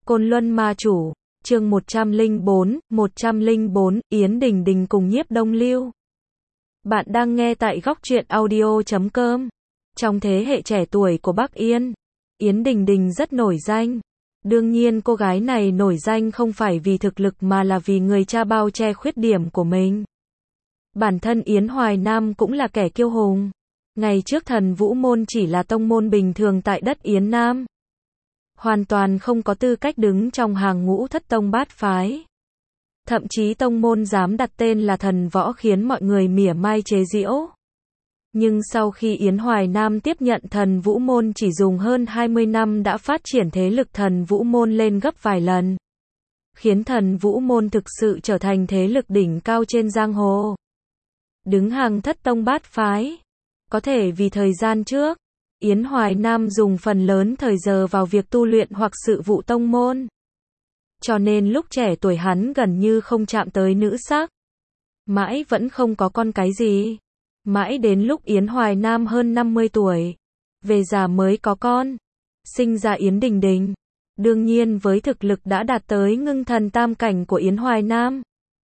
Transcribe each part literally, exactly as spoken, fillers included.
Côn Luân Ma Chủ, chương một trăm lẻ bốn, một trăm lẻ bốn, Yến Đình Đình cùng Nhiếp Đông Lưu. Bạn đang nghe tại góc truyện audio chấm com. Trong thế hệ trẻ tuổi của Bắc Yên, Yến Đình Đình rất nổi danh. Đương nhiên cô gái này nổi danh không phải vì thực lực mà là vì người cha bao che khuyết điểm của mình. Bản thân Yến Hoài Nam cũng là kẻ kiêu hùng. Ngày trước Thần Vũ Môn chỉ là tông môn bình thường tại đất Yến Nam. Hoàn toàn không có tư cách đứng trong hàng ngũ thất tông bát phái. Thậm chí tông môn dám đặt tên là Thần Võ khiến mọi người mỉa mai chế giễu. Nhưng sau khi Yến Hoài Nam tiếp nhận Thần Vũ Môn chỉ dùng hơn hai mươi năm đã phát triển thế lực Thần Vũ Môn lên gấp vài lần. Khiến Thần Vũ Môn thực sự trở thành thế lực đỉnh cao trên giang hồ. Đứng hàng thất tông bát phái. Có thể vì thời gian trước, Yến Hoài Nam dùng phần lớn thời giờ vào việc tu luyện hoặc sự vụ tông môn. Cho nên lúc trẻ tuổi hắn gần như không chạm tới nữ sắc. Mãi vẫn không có con cái gì. Mãi đến lúc Yến Hoài Nam hơn năm mươi tuổi, về già mới có con, sinh ra Yến Đình Đình. Đương nhiên với thực lực đã đạt tới ngưng thần tam cảnh của Yến Hoài Nam,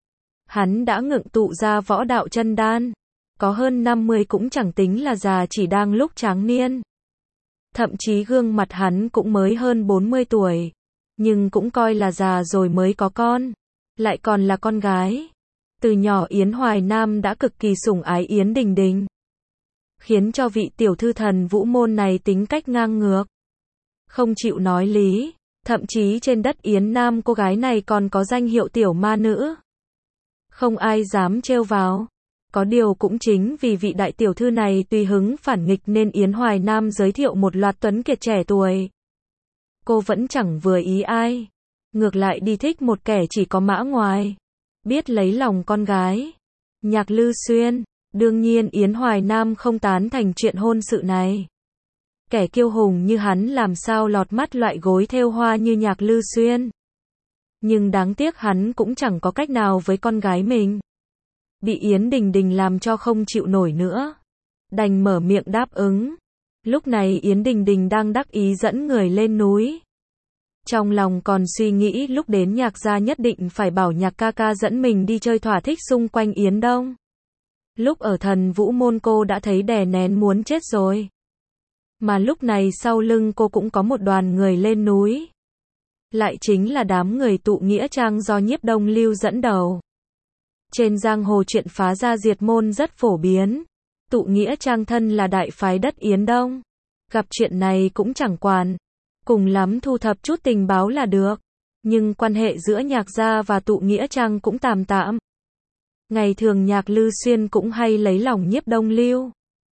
hắn đã ngưng tụ ra võ đạo chân đan. Có hơn năm mươi cũng chẳng tính là già, chỉ đang lúc tráng niên. Thậm chí gương mặt hắn cũng mới hơn bốn mươi tuổi, nhưng cũng coi là già rồi mới có con, lại còn là con gái. Từ nhỏ Yến Hoài Nam đã cực kỳ sủng ái Yến Đình Đình, khiến cho vị tiểu thư Thần Vũ Môn này tính cách ngang ngược, không chịu nói lý. Thậm chí trên đất Yến Nam cô gái này còn có danh hiệu tiểu ma nữ, không ai dám trêu vào. Có điều cũng chính vì vị đại tiểu thư này tùy hứng phản nghịch nên Yến Hoài Nam giới thiệu một loạt tuấn kiệt trẻ tuổi. Cô vẫn chẳng vừa ý ai, ngược lại đi thích một kẻ chỉ có mã ngoài, biết lấy lòng con gái, Nhạc Lư Xuyên. Đương nhiên Yến Hoài Nam không tán thành chuyện hôn sự này. Kẻ kiêu hùng như hắn làm sao lọt mắt loại gối thêu hoa như Nhạc Lư Xuyên. Nhưng đáng tiếc hắn cũng chẳng có cách nào với con gái mình. Bị Yến Đình Đình làm cho không chịu nổi nữa, đành mở miệng đáp ứng. Lúc này Yến Đình Đình đang đắc ý dẫn người lên núi. Trong lòng còn suy nghĩ lúc đến Nhạc gia nhất định phải bảo Nhạc ca ca dẫn mình đi chơi thỏa thích xung quanh Yến Đông. Lúc ở Thần Vũ Môn cô đã thấy đè nén muốn chết rồi. Mà lúc này sau lưng cô cũng có một đoàn người lên núi. Lại chính là đám người tụ nghĩa trang do Nhiếp Đông Lưu dẫn đầu. Trên giang hồ chuyện phá gia diệt môn rất phổ biến. Tụ nghĩa trang thân là đại phái đất Yến Đông. Gặp chuyện này cũng chẳng quản. Cùng lắm thu thập chút tình báo là được. Nhưng quan hệ giữa Nhạc gia và tụ nghĩa trang cũng tạm tạm. Ngày thường Nhạc Lư Xuyên cũng hay lấy lòng Nhiếp Đông Lưu.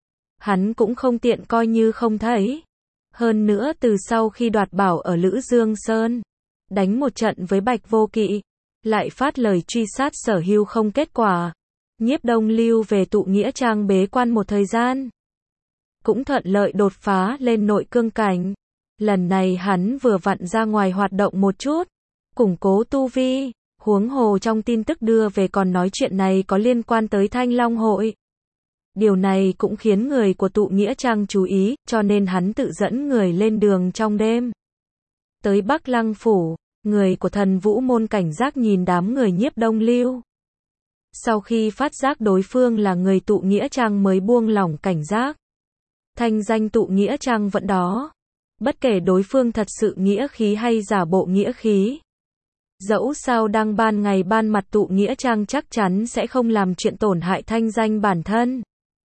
Hắn cũng không tiện coi như không thấy. Hơn nữa từ sau khi đoạt bảo ở Lữ Dương Sơn, đánh một trận với Bạch Vô Kỵ, lại phát lời truy sát Sở Hưu không kết quả. Nhiếp Đông Lưu về tụ nghĩa trang bế quan một thời gian, cũng thuận lợi đột phá lên nội cương cảnh. Lần này hắn vừa vặn ra ngoài hoạt động một chút, củng cố tu vi. Huống hồ trong tin tức đưa về còn nói chuyện này có liên quan tới Thanh Long Hội. Điều này cũng khiến người của tụ nghĩa trang chú ý, cho nên hắn tự dẫn người lên đường trong đêm. Tới Bắc Lăng Phủ, người của Thần Vũ Môn cảnh giác nhìn đám người Nhiếp Đông Lưu. Sau khi phát giác đối phương là người tụ nghĩa trang mới buông lỏng cảnh giác. Thanh danh tụ nghĩa trang vẫn đó. Bất kể đối phương thật sự nghĩa khí hay giả bộ nghĩa khí. Dẫu sao đang ban ngày ban mặt tụ nghĩa trang chắc chắn sẽ không làm chuyện tổn hại thanh danh bản thân.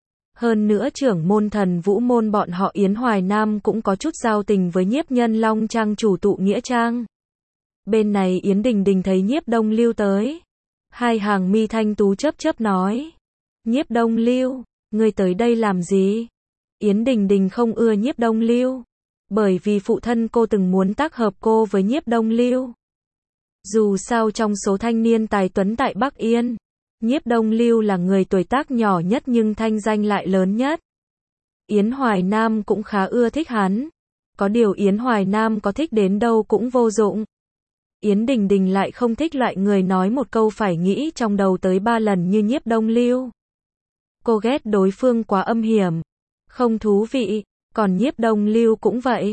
Hơn nữa trưởng môn Thần Vũ Môn bọn họ Yến Hoài Nam cũng có chút giao tình với Nhiếp Nhân Long trang chủ tụ nghĩa trang. Bên này Yến Đình Đình thấy Nhiếp Đông Lưu tới. Hai hàng mi thanh tú chớp chớp nói. Nhiếp Đông Lưu, ngươi tới đây làm gì? Yến Đình Đình không ưa Nhiếp Đông Lưu. Bởi vì phụ thân cô từng muốn tác hợp cô với Nhiếp Đông Lưu. Dù sao trong số thanh niên tài tuấn tại Bắc Yên, Nhiếp Đông Lưu là người tuổi tác nhỏ nhất nhưng thanh danh lại lớn nhất. Yến Hoài Nam cũng khá ưa thích hắn. Có điều Yến Hoài Nam có thích đến đâu cũng vô dụng. Yến Đình Đình lại không thích loại người nói một câu phải nghĩ trong đầu tới ba lần như Nhiếp Đông Lưu. Cô ghét đối phương quá âm hiểm, không thú vị, còn Nhiếp Đông Lưu cũng vậy.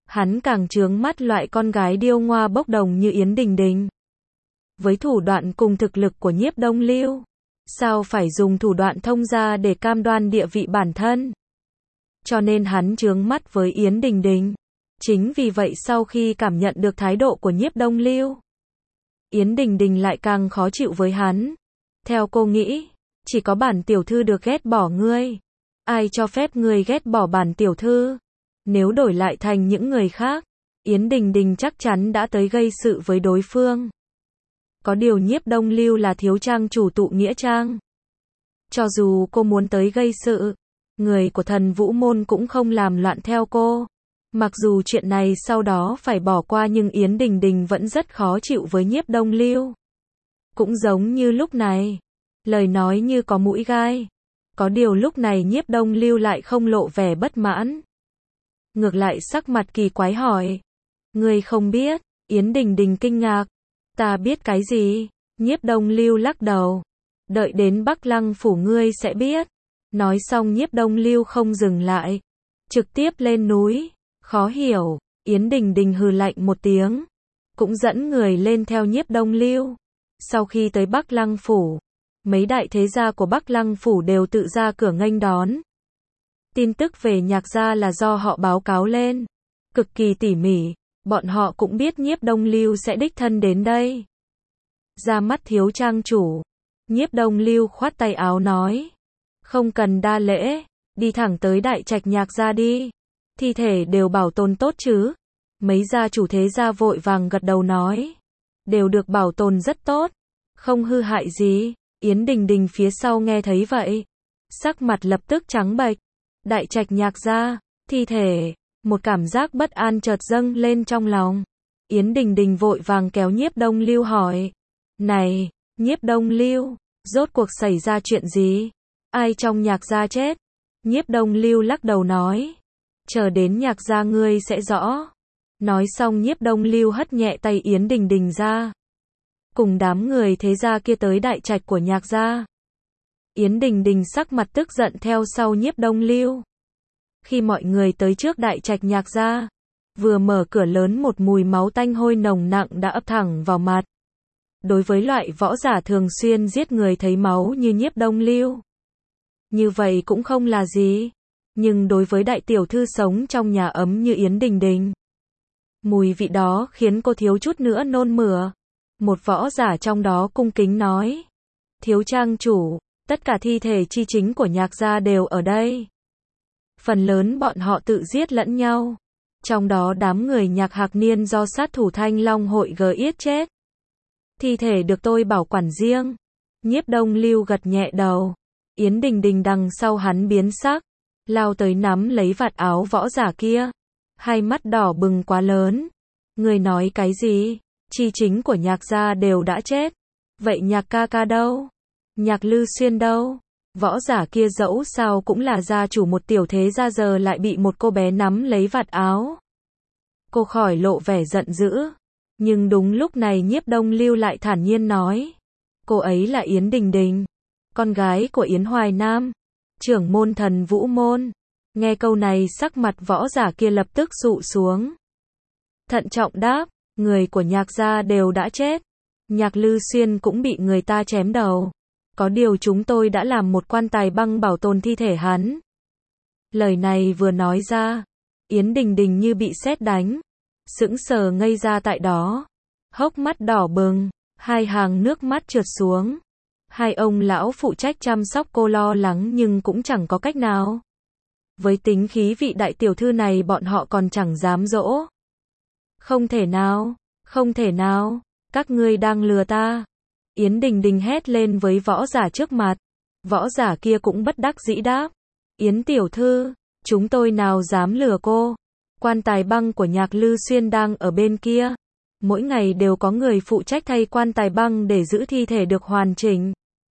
Hắn càng chướng mắt loại con gái điêu ngoa bốc đồng như Yến Đình Đình. Với thủ đoạn cùng thực lực của Nhiếp Đông Lưu, sao phải dùng thủ đoạn thông gia để cam đoan địa vị bản thân? Cho nên hắn chướng mắt với Yến Đình Đình. Chính vì vậy sau khi cảm nhận được thái độ của Nhiếp Đông Lưu, Yến Đình Đình lại càng khó chịu với hắn. Theo cô nghĩ, chỉ có bản tiểu thư được ghét bỏ ngươi. Ai cho phép ngươi ghét bỏ bản tiểu thư? Nếu đổi lại thành những người khác, Yến Đình Đình chắc chắn đã tới gây sự với đối phương. Có điều Nhiếp Đông Lưu là thiếu trang chủ tụ nghĩa trang. Cho dù cô muốn tới gây sự, người của Thần Vũ Môn cũng không làm loạn theo cô. Mặc dù chuyện này sau đó phải bỏ qua nhưng Yến Đình Đình vẫn rất khó chịu với Nhiếp Đông Lưu. Cũng giống như lúc này, lời nói như có mũi gai. Có điều lúc này Nhiếp Đông Lưu lại không lộ vẻ bất mãn. Ngược lại sắc mặt kỳ quái hỏi. Ngươi không biết? Yến Đình Đình kinh ngạc. Ta biết cái gì? Nhiếp Đông Lưu lắc đầu. Đợi đến Bắc Lăng phủ ngươi sẽ biết. Nói xong Nhiếp Đông Lưu không dừng lại. Trực tiếp lên núi. Khó hiểu. Yến Đình Đình hừ lạnh một tiếng. Cũng dẫn người lên theo Nhiếp Đông Lưu. Sau khi tới Bắc Lăng phủ, mấy đại thế gia của Bắc Lăng phủ đều tự ra cửa nghênh đón. Tin tức về Nhạc gia là do họ báo cáo lên. Cực kỳ tỉ mỉ. Bọn họ cũng biết Nhiếp Đông Lưu sẽ đích thân đến đây. Ra mắt thiếu trang chủ. Nhiếp Đông Lưu khoát tay áo nói. Không cần đa lễ. Đi thẳng tới đại trạch Nhạc gia đi. Thi thể đều bảo tồn tốt chứ? Mấy gia chủ thế gia vội vàng gật đầu nói. Đều được bảo tồn rất tốt. Không hư hại gì. Yến Đình Đình phía sau nghe thấy vậy. Sắc mặt lập tức trắng bệch. Đại trạch Nhạc gia. Thi thể. Một cảm giác bất an chợt dâng lên trong lòng. Yến Đình Đình vội vàng kéo Nhiếp Đông Lưu hỏi. Này, Nhiếp Đông Lưu, rốt cuộc xảy ra chuyện gì? Ai trong Nhạc gia chết? Nhiếp Đông Lưu lắc đầu nói. Chờ đến Nhạc gia ngươi sẽ rõ. Nói xong Nhiếp Đông Lưu hất nhẹ tay Yến Đình Đình ra. Cùng đám người thế gia kia tới đại trạch của Nhạc gia. Yến Đình Đình sắc mặt tức giận theo sau Nhiếp Đông Lưu. Khi mọi người tới trước đại trạch Nhạc gia, vừa mở cửa lớn một mùi máu tanh hôi nồng nặng đã ập thẳng vào mặt. Đối với loại võ giả thường xuyên giết người thấy máu như Nhiếp Đông Lưu, như vậy cũng không là gì. Nhưng đối với đại tiểu thư sống trong nhà ấm như Yến Đình Đình, mùi vị đó khiến cô thiếu chút nữa nôn mửa. Một võ giả trong đó cung kính nói. Thiếu trang chủ, tất cả thi thể chi chính của Nhạc gia đều ở đây. Phần lớn bọn họ tự giết lẫn nhau. Trong đó đám người Nhạc Hạc Niên do sát thủ Thanh Long hội gờ yết chết. Thi thể được tôi bảo quản riêng. Nhiếp Đông Lưu gật nhẹ đầu. Yến Đình Đình đằng sau hắn biến sắc. Lao tới nắm lấy vạt áo võ giả kia. Hai mắt đỏ bừng quá lớn. Người nói cái gì? Chi chính của Nhạc gia đều đã chết. Vậy Nhạc ca ca đâu? Nhạc Lư Xuyên đâu? Võ giả kia dẫu sao cũng là gia chủ một tiểu thế gia giờ lại bị một cô bé nắm lấy vạt áo. Cô khỏi lộ vẻ giận dữ. Nhưng đúng lúc này Nhiếp Đông Lưu lại thản nhiên nói. Cô ấy là Yến Đình Đình, con gái của Yến Hoài Nam, trưởng môn Thần Vũ Môn. Nghe câu này sắc mặt võ giả kia lập tức dụ xuống. Thận trọng đáp, người của Nhạc gia đều đã chết. Nhạc Lư Xuyên cũng bị người ta chém đầu. Có điều chúng tôi đã làm một quan tài băng bảo tồn thi thể hắn. Lời này vừa nói ra, Yến Đình Đình như bị sét đánh. Sững sờ ngây ra tại đó. Hốc mắt đỏ bừng, hai hàng nước mắt trượt xuống. Hai ông lão phụ trách chăm sóc cô lo lắng nhưng cũng chẳng có cách nào. Với tính khí vị đại tiểu thư này bọn họ còn chẳng dám dỗ. Không thể nào, không thể nào, các ngươi đang lừa ta. Yến Đình Đình hét lên với võ giả trước mặt. Võ giả kia cũng bất đắc dĩ đáp. Yến tiểu thư, chúng tôi nào dám lừa cô. Quan tài băng của Nhạc Lư Xuyên đang ở bên kia. Mỗi ngày đều có người phụ trách thay quan tài băng để giữ thi thể được hoàn chỉnh.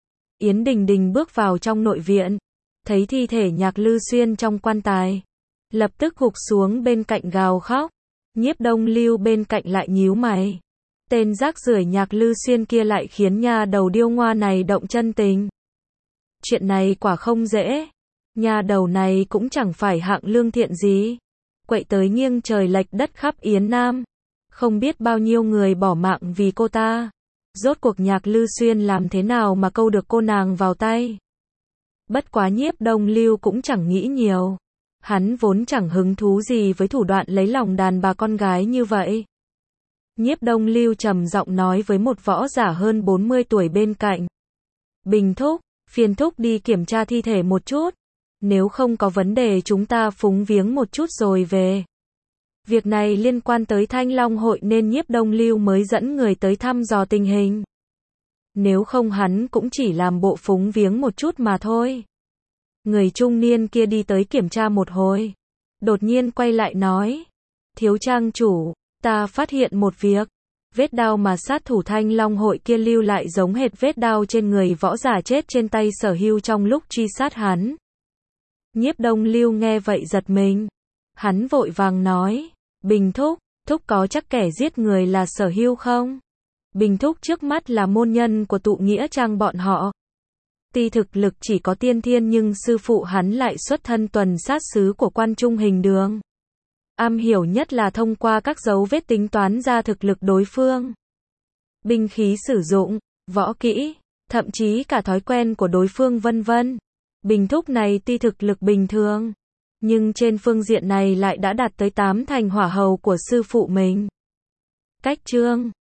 Yến Đình Đình bước vào trong nội viện. Thấy thi thể Nhạc Lư Xuyên trong quan tài. Lập tức gục xuống bên cạnh gào khóc. Nhiếp Đông Lưu bên cạnh lại nhíu mày. Tên rác rưởi Nhạc Lư Xuyên kia lại khiến nha đầu điêu ngoa này động chân tình. Chuyện này quả không dễ. Nha đầu này cũng chẳng phải hạng lương thiện gì. quậy tới nghiêng trời lệch đất khắp Yến Nam. Không biết bao nhiêu người bỏ mạng vì cô ta. Rốt cuộc Nhạc Lư Xuyên làm thế nào mà câu được cô nàng vào tay? Bất quá Nhiếp Đông Lưu cũng chẳng nghĩ nhiều. Hắn vốn chẳng hứng thú gì với thủ đoạn lấy lòng đàn bà con gái như vậy. Nhiếp Đông Lưu trầm giọng nói với một võ giả hơn bốn mươi tuổi bên cạnh. Bình thúc, phiền thúc đi kiểm tra thi thể một chút. Nếu không có vấn đề chúng ta phúng viếng một chút rồi về. Việc này liên quan tới Thanh Long hội nên Nhiếp Đông Lưu mới dẫn người tới thăm dò tình hình. Nếu không hắn cũng chỉ làm bộ phúng viếng một chút mà thôi. Người trung niên kia đi tới kiểm tra một hồi. Đột nhiên quay lại nói. Thiếu trang chủ, ta phát hiện một việc. Vết đao mà sát thủ Thanh Long hội kia lưu lại giống hệt vết đao trên người võ giả chết trên tay Sở Hưu trong lúc truy sát hắn. Nhiếp Đông Lưu nghe vậy giật mình. Hắn vội vàng nói. Bình thúc, thúc có chắc kẻ giết người là Sở Hưu không? Bình thúc trước mắt là môn nhân của tụ nghĩa trang bọn họ. Tuy thực lực chỉ có tiên thiên nhưng sư phụ hắn lại xuất thân tuần sát sứ của Quan Trung Hình Đường. Am hiểu nhất là thông qua các dấu vết tính toán ra thực lực đối phương. Binh khí sử dụng, võ kỹ, thậm chí cả thói quen của đối phương vân vân. Bình thúc này tuy thực lực bình thường, nhưng trên phương diện này lại đã đạt tới tám thành hỏa hầu của sư phụ mình. Cách chương